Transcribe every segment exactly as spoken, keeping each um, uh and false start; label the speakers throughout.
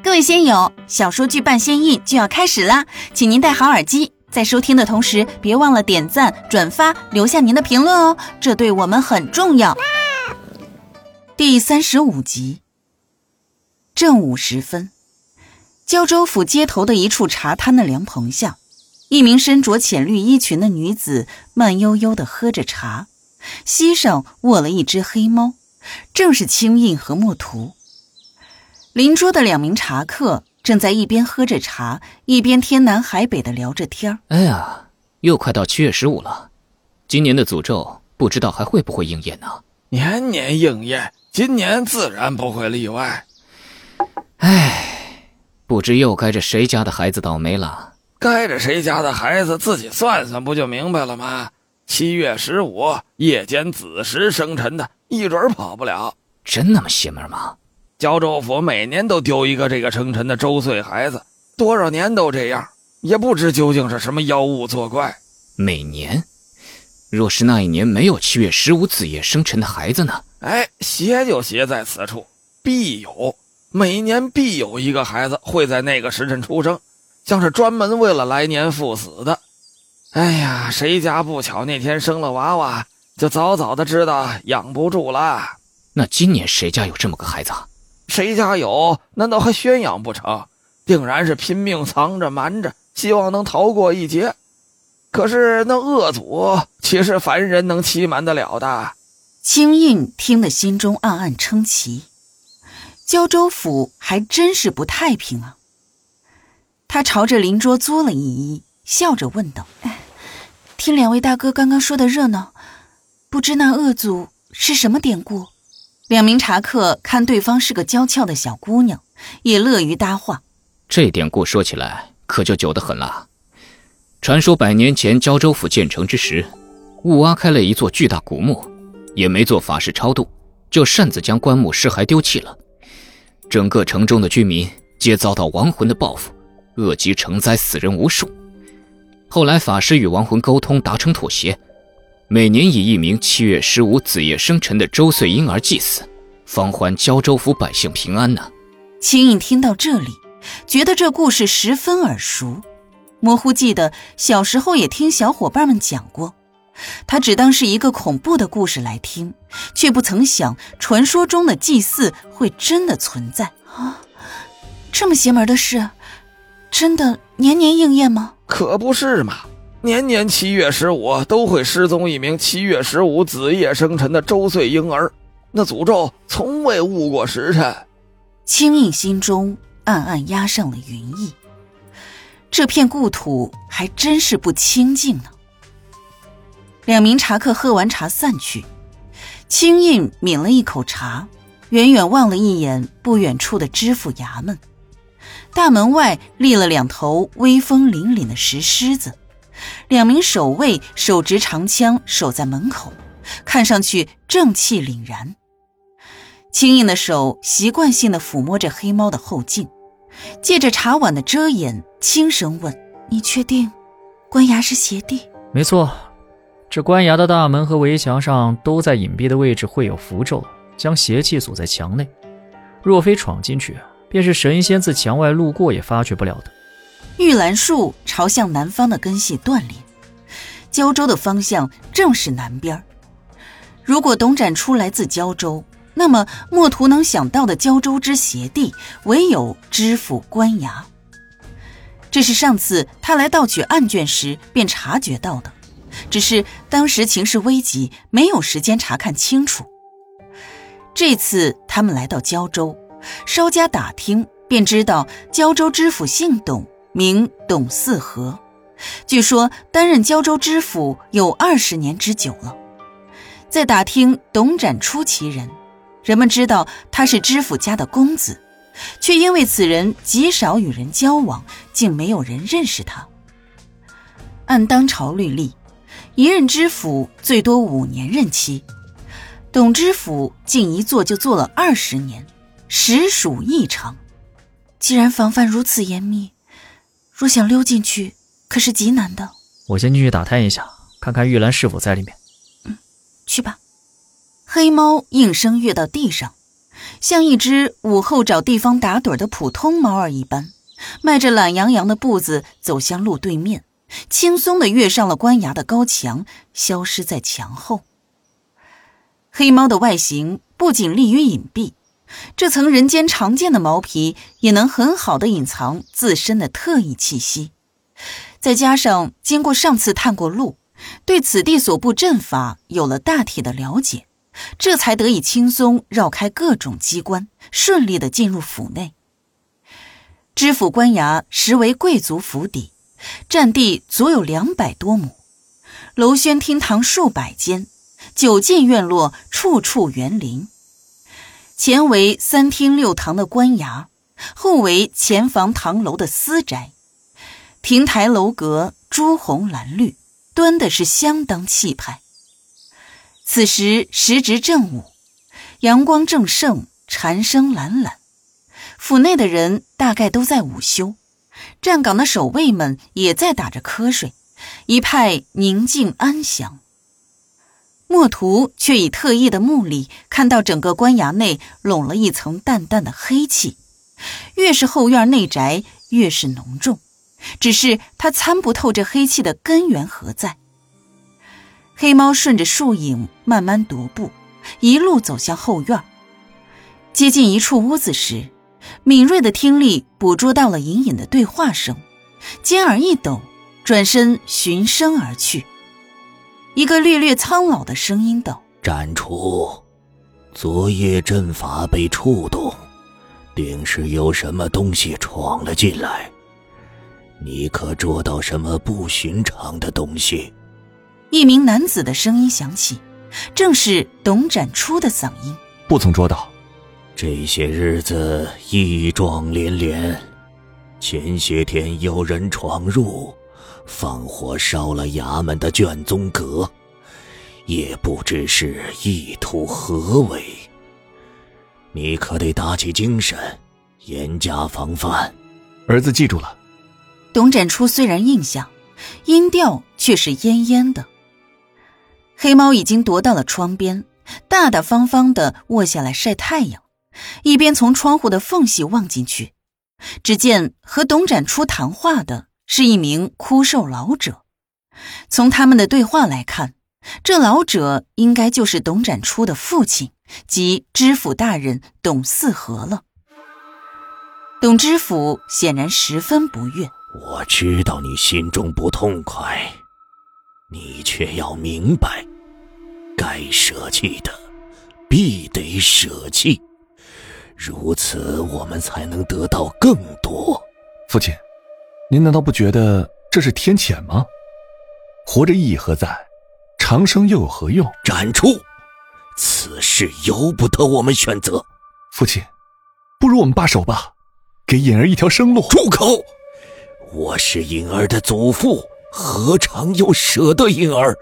Speaker 1: 各位仙友，小说剧伴仙印就要开始啦，请您戴好耳机，在收听的同时别忘了点赞、转发，留下您的评论哦，这对我们很重要。第三十五集。正午时分，胶州府街头的一处茶摊的凉棚下，一名身着浅绿衣裙的女子慢悠悠地喝着茶，膝上卧了一只黑猫，正是青印和墨图。邻桌的两名茶客正在一边喝着茶，一边天南海北地聊着天。
Speaker 2: 哎呀，又快到七月十五了，今年的诅咒不知道还会不会应验呢？
Speaker 3: 年年应验，今年自然不会例外。
Speaker 2: 唉，不知又该着谁家的孩子倒霉了。
Speaker 3: 该着谁家的孩子自己算算不就明白了吗？七月十五夜间子时生辰的，一准跑不了。
Speaker 2: 真那么邪门吗？
Speaker 3: 胶州府每年都丢一个这个生辰的周岁孩子，多少年都这样，也不知究竟是什么妖物作怪。
Speaker 2: 每年？若是那一年没有七月十五子夜生辰的孩子呢？
Speaker 3: 哎，邪就邪在此处，必有，每年必有一个孩子会在那个时辰出生，像是专门为了来年赴死的。哎呀，谁家不巧那天生了娃娃，就早早的知道养不住了。
Speaker 2: 那今年谁家有这么个孩子啊？
Speaker 3: 谁家有，难道还宣扬不成？定然是拼命藏着瞒着，希望能逃过一劫。可是那恶祖岂是凡人能欺瞒得了的？
Speaker 1: 青印听得心中暗暗称奇，胶州府还真是不太平啊。他朝着邻桌作了一揖，笑着问道：哎，听两位大哥刚刚说的热闹，不知那恶祖是什么典故？两名茶客看对方是个娇俏的小姑娘，也乐于搭话。
Speaker 2: 这典故说起来可就久得很了。传说百年前胶州府建成之时，误挖开了一座巨大古墓，也没做法事超度，就擅自将棺木尸骸丢弃了。整个城中的居民皆遭到亡魂的报复，恶疾成灾，死人无数。后来法师与亡魂沟通，达成妥协，每年以一名七月十五子夜生辰的周岁婴儿祭祀，方还胶州府百姓平安呢。
Speaker 1: 青印听到这里，觉得这故事十分耳熟，模糊记得小时候也听小伙伴们讲过，他只当是一个恐怖的故事来听，却不曾想传说中的祭祀会真的存在啊！这么邪门的事，真的年年应验吗？
Speaker 3: 可不是嘛，年年七月十五都会失踪一名七月十五子夜生辰的周岁婴儿，那诅咒从未误过时辰。
Speaker 1: 青印心中暗暗压上了云翳，这片故土还真是不清静呢。两名茶客喝完茶散去，青印抿了一口茶，远远望了一眼不远处的知府衙门。大门外立了两头威风凛凛的石狮子，两名守卫手执长枪守在门口，看上去正气凛然。青印的手习惯性地抚摸着黑猫的后颈，借着茶碗的遮掩，轻声问：你确定官衙是邪地？
Speaker 4: 没错，这官衙的大门和围墙上都在隐蔽的位置绘有符咒，将邪气锁在墙内，若非闯进去，便是神仙自墙外路过也发觉不了的。
Speaker 1: 玉兰树朝向南方的根系断裂，胶州的方向正是南边。如果董展出来自胶州，那么墨图能想到的胶州之邪地，唯有知府官衙。这是上次他来盗取案卷时便察觉到的，只是当时情势危急，没有时间查看清楚。这次他们来到胶州，稍加打听，便知道胶州知府姓董，名董四和，据说担任胶州知府有二十年之久了。再打听董展出其人，人们知道他是知府家的公子，却因为此人极少与人交往，竟没有人认识他。按当朝律例，一任知府最多五年任期，董知府竟一做就做了二十年，实属异常。既然防范如此严密，若想溜进去，可是极难的。
Speaker 4: 我先进去打探一下，看看玉兰是否在里面。
Speaker 1: 嗯，去吧。黑猫应声跃到地上， 像一只午后找地方打盹的普通猫儿一般，迈着懒洋洋的步子走向路对面，轻松地跃上了官衙的高墙，消失在墙后。黑猫的外形不仅利于隐蔽，这层人间常见的毛皮也能很好地隐藏自身的特异气息。再加上经过上次探过路，对此地所布阵法有了大体的了解，这才得以轻松绕开各种机关，顺利地进入府内。知府官衙实为贵族府邸，占地足有两百多亩，楼轩厅堂数百间，九进院落处处园林。前为三厅六堂的官衙，后为前房堂楼的私宅，亭台楼阁朱红蓝绿，端的是相当气派。此时时值正午，阳光正盛，蝉声懒懒，府内的人大概都在午休，站岗的守卫们也在打着瞌睡，一派宁静安详。墨图却以特异的目力看到整个官衙内笼了一层淡淡的黑气，越是后院内宅越是浓重，只是他参不透这黑气的根源何在。黑猫顺着树影慢慢踱步，一路走向后院。接近一处屋子时，敏锐的听力捕捉到了隐隐的对话声，肩耳一抖，转身循声而去。一个略略苍老的声音道：
Speaker 5: 展出，昨夜阵法被触动，定是有什么东西闯了进来。你可捉到什么不寻常的东西？
Speaker 1: 一名男子的声音响起，正是董展初的嗓音。
Speaker 6: 不曾捉到。
Speaker 5: 这些日子异状连连，前些天有人闯入，放火烧了衙门的卷宗阁，也不知是意图何为。你可得打起精神，严加防范。
Speaker 6: 儿子记住了。
Speaker 1: 董展初虽然应下，音调却是恹恹的。黑猫已经踱到了窗边，大大方方地卧下来晒太阳，一边从窗户的缝隙望进去，只见和董展初谈话的是一名枯瘦老者。从他们的对话来看，这老者应该就是董展初的父亲，即知府大人董四和了。董知府显然十分不悦。
Speaker 5: 我知道你心中不痛快，你却要明白，该舍弃的必得舍弃，如此我们才能得到更多。
Speaker 6: 父亲，您难道不觉得这是天谴吗？活着意义何在？长生又有何用？
Speaker 5: 展出，此事由不得我们选择。
Speaker 6: 父亲，不如我们罢手吧，给颖儿一条生路。
Speaker 5: 住口！我是颖儿的祖父，何尝又舍得颖儿？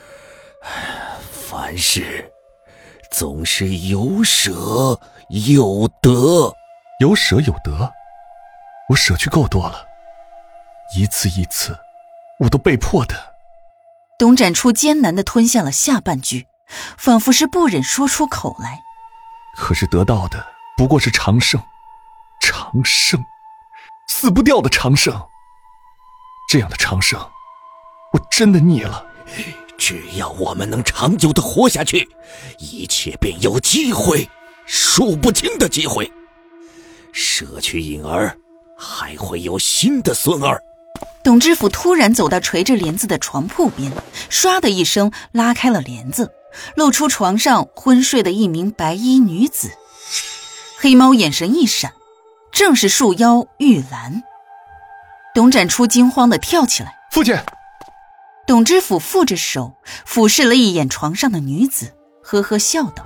Speaker 5: 凡事总是有舍有得。
Speaker 6: 有舍有得，我舍去够多了，一次一次我都被迫的。
Speaker 1: 董展初艰难地吞下了下半句，仿佛是不忍说出口来。
Speaker 6: 可是得到的不过是长生，长生，死不掉的长生。这样的长生，我真的腻了。
Speaker 5: 只要我们能长久地活下去，一切便有机会，数不清的机会。舍去颖儿，还会有新的孙儿。
Speaker 1: 董知府突然走到垂着帘子的床铺边，唰的一声拉开了帘子，露出床上昏睡的一名白衣女子。黑猫眼神一闪，正是树妖玉兰。董展初惊慌地跳起来。
Speaker 6: 父亲！
Speaker 1: 董知府负着手俯视了一眼床上的女子，呵呵笑道：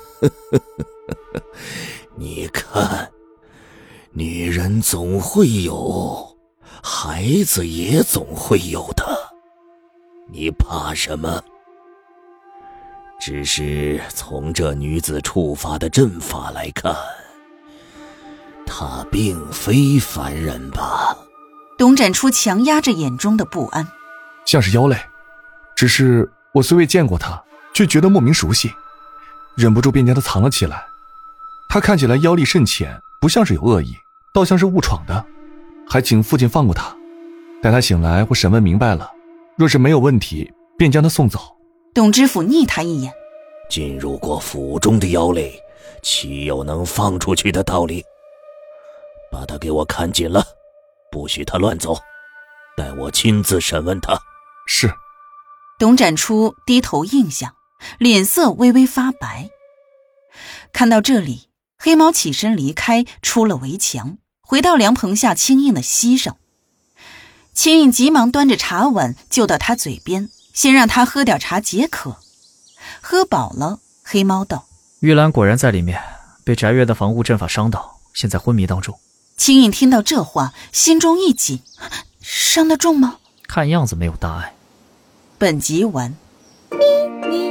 Speaker 5: 你看，女人总会有，孩子也总会有的，你怕什么？只是从这女子触发的阵法来看，她并非凡人吧？
Speaker 1: 董展初强压着眼中的不安。
Speaker 6: 像是妖类，只是我虽未见过她，却觉得莫名熟悉，忍不住便将她藏了起来。 他看起来妖力甚浅，不像是有恶意，倒像是误闯的，还请父亲放过他。待他醒来或审问明白了，若是没有问题，便将他送走。
Speaker 1: 董知府睨他一眼，
Speaker 5: 进入过府中的妖类，岂有能放出去的道理？把他给我看紧了，不许他乱走，待我亲自审问他。
Speaker 6: 是。
Speaker 1: 董展初低头应下，脸色微微发白。看到这里，黑猫起身离开，出了围墙，回到凉棚下青印的膝上。青印急忙端着茶碗就到他嘴边，先让他喝点茶解渴。喝饱了，黑猫道：
Speaker 4: 玉兰果然在里面，被翟月的防护阵法伤到，现在昏迷当中。
Speaker 1: 青印听到这话，心中一紧，伤得重吗？
Speaker 4: 看样子没有大碍。
Speaker 1: 本集完。
Speaker 7: 咪咪